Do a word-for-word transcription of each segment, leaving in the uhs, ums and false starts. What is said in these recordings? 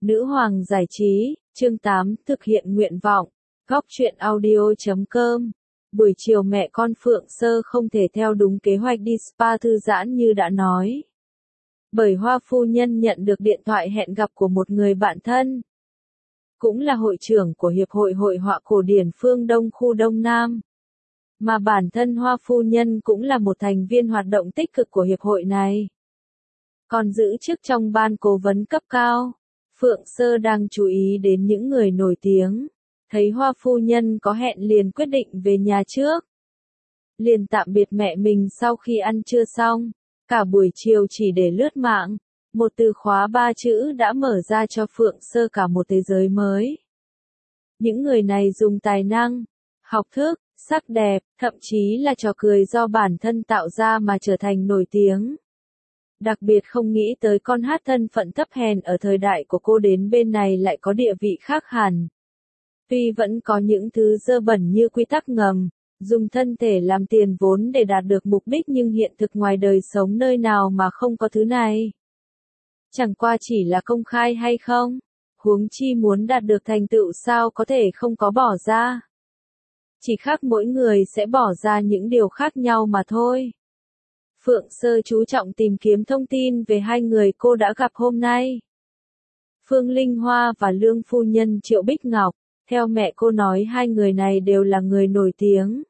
Nữ hoàng giải trí, chương tám, thực hiện nguyện vọng. Góc truyện audio chấm com. Buổi chiều mẹ con Phượng Sơ không thể theo đúng kế hoạch đi spa thư giãn như đã nói. Bởi Hoa phu nhân nhận được điện thoại hẹn gặp của một người bạn thân. Cũng là hội trưởng của Hiệp hội Hội họa cổ điển phương Đông khu Đông Nam. Mà bản thân Hoa phu nhân cũng là một thành viên hoạt động tích cực của hiệp hội này. Còn giữ chức trong ban cố vấn cấp cao. Phượng Sơ đang chú ý đến những người nổi tiếng. Thấy Hoa phu nhân có hẹn liền quyết định về nhà trước. Liền tạm biệt mẹ mình sau khi ăn trưa xong. Cả buổi chiều chỉ để lướt mạng. Một từ khóa ba chữ đã mở ra cho Phượng Sơ cả một thế giới mới. Những người này dùng tài năng, học thức, sắc đẹp, thậm chí là trò cười do bản thân tạo ra mà trở thành nổi tiếng. Đặc biệt không nghĩ tới con hát thân phận thấp hèn ở thời đại của cô đến bên này lại có địa vị khác hẳn. Tuy vẫn có những thứ dơ bẩn như quy tắc ngầm, dùng thân thể làm tiền vốn để đạt được mục đích nhưng hiện thực ngoài đời sống nơi nào mà không có thứ này. Chẳng qua chỉ là công khai hay không, huống chi muốn đạt được thành tựu sao có thể không có bỏ ra. Chỉ khác mỗi người sẽ bỏ ra những điều khác nhau mà thôi. Phượng Sơ chú trọng tìm kiếm thông tin về hai người cô đã gặp hôm nay. Phương Linh Hoa và Lương phu nhân Triệu Bích Ngọc, theo mẹ cô nói hai người này đều là người nổi tiếng.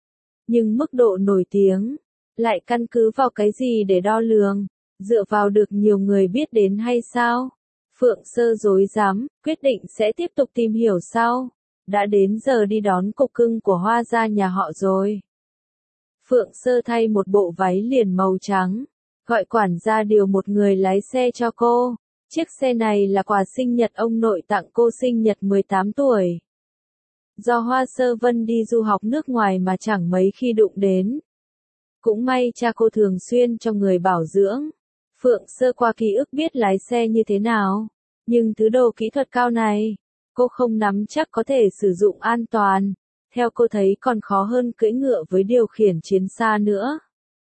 Nhưng mức độ nổi tiếng, lại căn cứ vào cái gì để đo lường, dựa vào được nhiều người biết đến hay sao? Phượng Sơ rối rắm, quyết định sẽ tiếp tục tìm hiểu sau. Đã đến giờ đi đón cục cưng của Hoa gia nhà họ rồi. Phượng Sơ thay một bộ váy liền màu trắng, gọi quản gia điều một người lái xe cho cô. Chiếc xe này là quà sinh nhật ông nội tặng cô sinh nhật mười tám tuổi. Do Hoa Sơ Vân đi du học nước ngoài mà chẳng mấy khi đụng đến. Cũng may cha cô thường xuyên cho người bảo dưỡng. Phượng Sơ qua ký ức biết lái xe như thế nào. Nhưng thứ đồ kỹ thuật cao này, cô không nắm chắc có thể sử dụng an toàn. Theo cô thấy còn khó hơn cưỡi ngựa với điều khiển chiến xa nữa.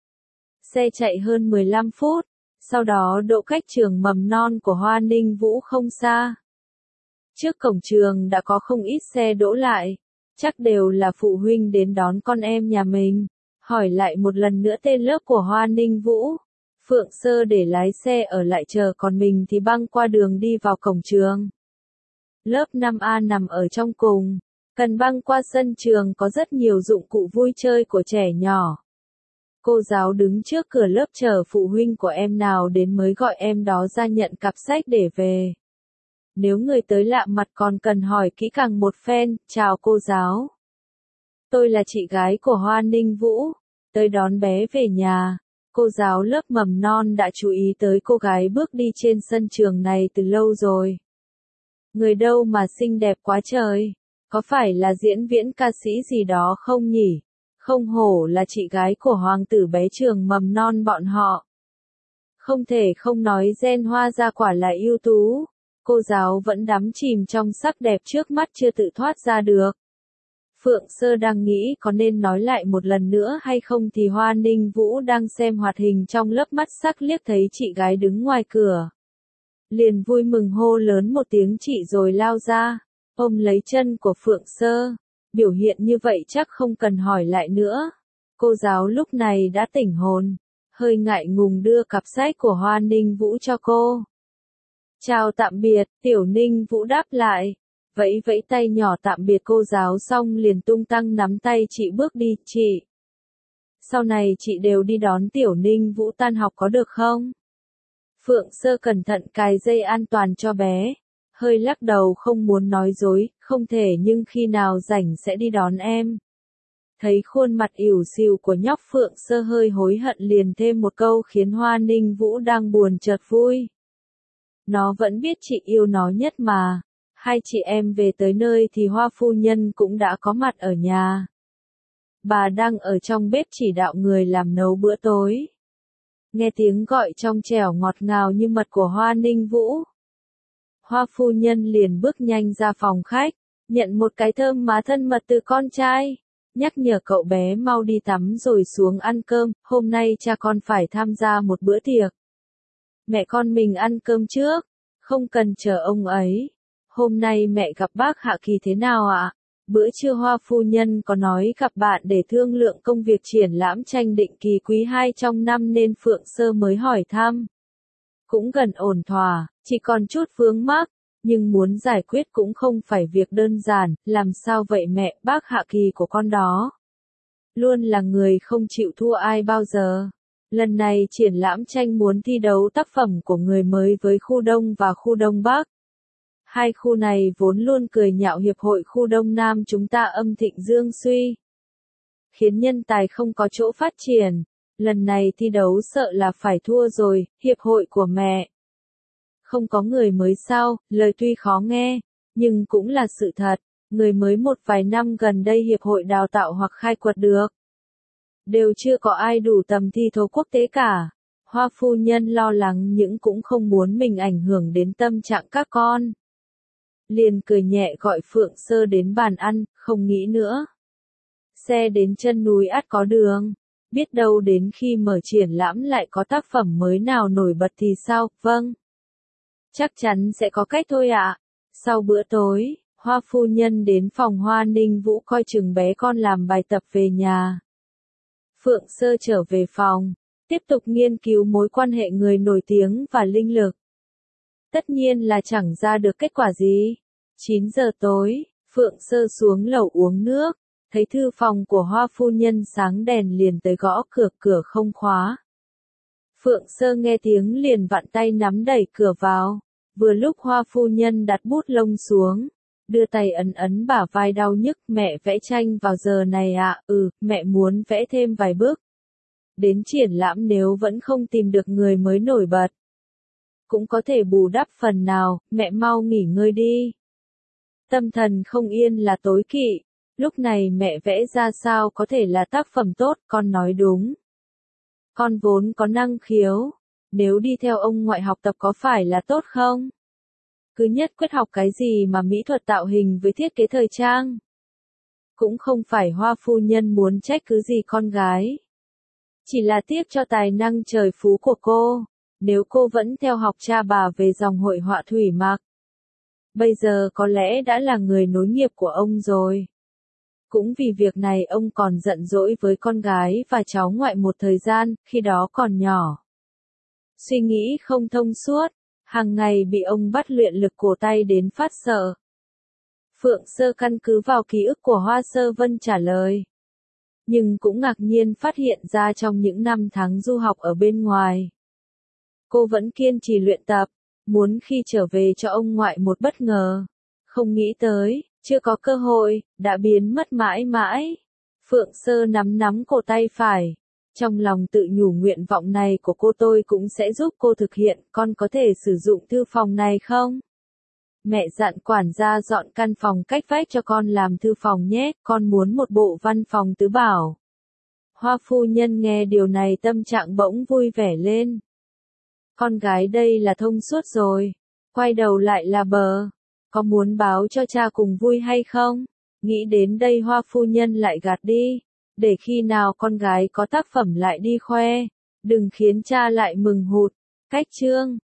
Xe chạy hơn mười lăm phút, sau đó đỗ cách trường mầm non của Hoa Ninh Vũ không xa. Trước cổng trường đã có không ít xe đỗ lại, chắc đều là phụ huynh đến đón con em nhà mình. Hỏi lại một lần nữa tên lớp của Hoa Ninh Vũ. Phượng Sơ để lái xe ở lại chờ còn mình thì băng qua đường đi vào cổng trường. Lớp năm A nằm ở trong cùng. Cần băng qua sân trường có rất nhiều dụng cụ vui chơi của trẻ nhỏ. Cô giáo đứng trước cửa lớp chờ phụ huynh của em nào đến mới gọi em đó ra nhận cặp sách để về. Nếu người tới lạ mặt còn cần hỏi kỹ càng một phen, chào cô giáo. Tôi là chị gái của Hoa Ninh Vũ, tới đón bé về nhà. Cô giáo lớp mầm non đã chú ý tới cô gái bước đi trên sân trường này từ lâu rồi. Người đâu mà xinh đẹp quá trời. Có phải là diễn viên ca sĩ gì đó không nhỉ? Không hổ là chị gái của hoàng tử bé trường mầm non bọn họ. Không thể không nói gen Hoa gia quả là ưu tú. Cô giáo vẫn đắm chìm trong sắc đẹp trước mắt chưa tự thoát ra được. Phượng Sơ đang nghĩ có nên nói lại một lần nữa hay không thì Hoa Ninh Vũ đang xem hoạt hình trong lớp mắt sắc liếc thấy chị gái đứng ngoài cửa. Liền vui mừng hô lớn một tiếng chị rồi lao ra. Ôm lấy chân của Phượng Sơ, biểu hiện như vậy chắc không cần hỏi lại nữa. Cô giáo lúc này đã tỉnh hồn, hơi ngại ngùng đưa cặp sách của Hoa Ninh Vũ cho cô. Chào tạm biệt, Tiểu Ninh Vũ đáp lại, vẫy vẫy tay nhỏ tạm biệt cô giáo xong liền tung tăng nắm tay chị bước đi, chị. Sau này chị đều đi đón Tiểu Ninh Vũ tan học có được không? Phượng Sơ cẩn thận cài dây an toàn cho bé. Hơi lắc đầu không muốn nói dối, không thể nhưng khi nào rảnh sẽ đi đón em. Thấy khuôn mặt ỉu xìu của nhóc Phượng Sơ hơi hối hận liền thêm một câu khiến Hoa Ninh Vũ đang buồn chợt vui. Nó vẫn biết chị yêu nó nhất mà. Hai chị em về tới nơi thì Hoa phu nhân cũng đã có mặt ở nhà. Bà đang ở trong bếp chỉ đạo người làm nấu bữa tối. Nghe tiếng gọi trong trẻo ngọt ngào như mật của Hoa Ninh Vũ. Hoa phu nhân liền bước nhanh ra phòng khách, nhận một cái thơm má thân mật từ con trai, nhắc nhở cậu bé mau đi tắm rồi xuống ăn cơm, hôm nay cha con phải tham gia một bữa tiệc. Mẹ con mình ăn cơm trước, Không cần chờ ông ấy. Hôm nay mẹ gặp bác Hạ Kỳ thế nào ạ? Bữa trưa Hoa phu nhân có nói gặp bạn để thương lượng công việc triển lãm tranh định kỳ quý hai trong năm nên Phượng Sơ mới hỏi thăm. Cũng gần ổn thỏa, chỉ còn chút vướng mắc, nhưng muốn giải quyết cũng không phải việc đơn giản, làm sao vậy mẹ, bác Hạ Kỳ của con đó. Luôn là người không chịu thua ai bao giờ. Lần này triển lãm tranh muốn thi đấu tác phẩm của người mới với khu Đông và khu Đông Bắc. Hai khu này vốn luôn cười nhạo hiệp hội khu Đông Nam chúng ta âm thịnh dương suy. Khiến nhân tài không có chỗ phát triển. Lần này thi đấu sợ là phải thua rồi, hiệp hội của mẹ. Không có người mới sao, lời tuy khó nghe, nhưng cũng là sự thật. Người mới một vài năm gần đây hiệp hội đào tạo hoặc khai quật được. Đều chưa có ai đủ tầm thi thố quốc tế cả. Hoa phu nhân lo lắng nhưng cũng không muốn mình ảnh hưởng đến tâm trạng các con. Liền cười nhẹ gọi Phượng Sơ đến bàn ăn, không nghĩ nữa. Xe đến chân núi ắt có đường. Biết đâu đến khi mở triển lãm lại có tác phẩm mới nào nổi bật thì sao, vâng. Chắc chắn sẽ có cách thôi ạ. Sau bữa tối, Hoa phu nhân đến phòng Hoa Ninh Vũ coi chừng bé con làm bài tập về nhà. Phượng Sơ trở về phòng, tiếp tục nghiên cứu mối quan hệ người nổi tiếng và linh lực. Tất nhiên là chẳng ra được kết quả gì. chín giờ tối, Phượng Sơ xuống lầu uống nước, thấy thư phòng của Hoa phu nhân sáng đèn liền tới gõ cửa, cửa không khóa. Phượng Sơ nghe tiếng liền vặn tay nắm đẩy cửa vào, vừa lúc Hoa phu nhân đặt bút lông xuống, đưa tay ấn ấn bả vai đau nhức, mẹ vẽ tranh vào giờ này ạ, à? Ừ, mẹ muốn vẽ thêm vài bức. Đến triển lãm nếu vẫn không tìm được người mới nổi bật. Cũng có thể bù đắp phần nào, mẹ mau nghỉ ngơi đi. Tâm thần không yên là tối kỵ, lúc này mẹ vẽ ra sao có thể là tác phẩm tốt, con nói đúng. Con vốn có năng khiếu, nếu đi theo ông ngoại học tập có phải là tốt không? Cứ nhất quyết học cái gì mà mỹ thuật tạo hình với thiết kế thời trang. Cũng không phải Hoa phu nhân muốn trách cứ gì con gái. Chỉ là tiếc cho tài năng trời phú của cô, nếu cô vẫn theo học cha bà về dòng hội họa thủy mặc. Bây giờ có lẽ đã là người nối nghiệp của ông rồi. Cũng vì việc này ông còn giận dỗi với con gái và cháu ngoại một thời gian, khi đó còn nhỏ. Suy nghĩ không thông suốt, hàng ngày bị ông bắt luyện lực cổ tay đến phát sợ. Phượng Sơ căn cứ vào ký ức của Hoa Sơ Vân trả lời. Nhưng cũng ngạc nhiên phát hiện ra trong những năm tháng du học ở bên ngoài. Cô vẫn kiên trì luyện tập, muốn khi trở về cho ông ngoại một bất ngờ. Không nghĩ tới, chưa có cơ hội, đã biến mất mãi mãi. Phượng Sơ nắm nắm cổ tay phải. Trong lòng tự nhủ nguyện vọng này của cô tôi cũng sẽ giúp cô thực hiện, con có thể sử dụng thư phòng này không? Mẹ dặn quản gia dọn căn phòng cách vách cho con làm thư phòng nhé, con muốn một bộ văn phòng tứ bảo. Hoa phu nhân nghe điều này tâm trạng bỗng vui vẻ lên. Con gái đây là thông suốt rồi. Quay đầu lại là bờ. Có muốn báo cho cha cùng vui hay không? Nghĩ đến đây Hoa phu nhân lại gạt đi. Để khi nào con gái có tác phẩm lại đi khoe. Đừng khiến cha lại mừng hụt. Cách chương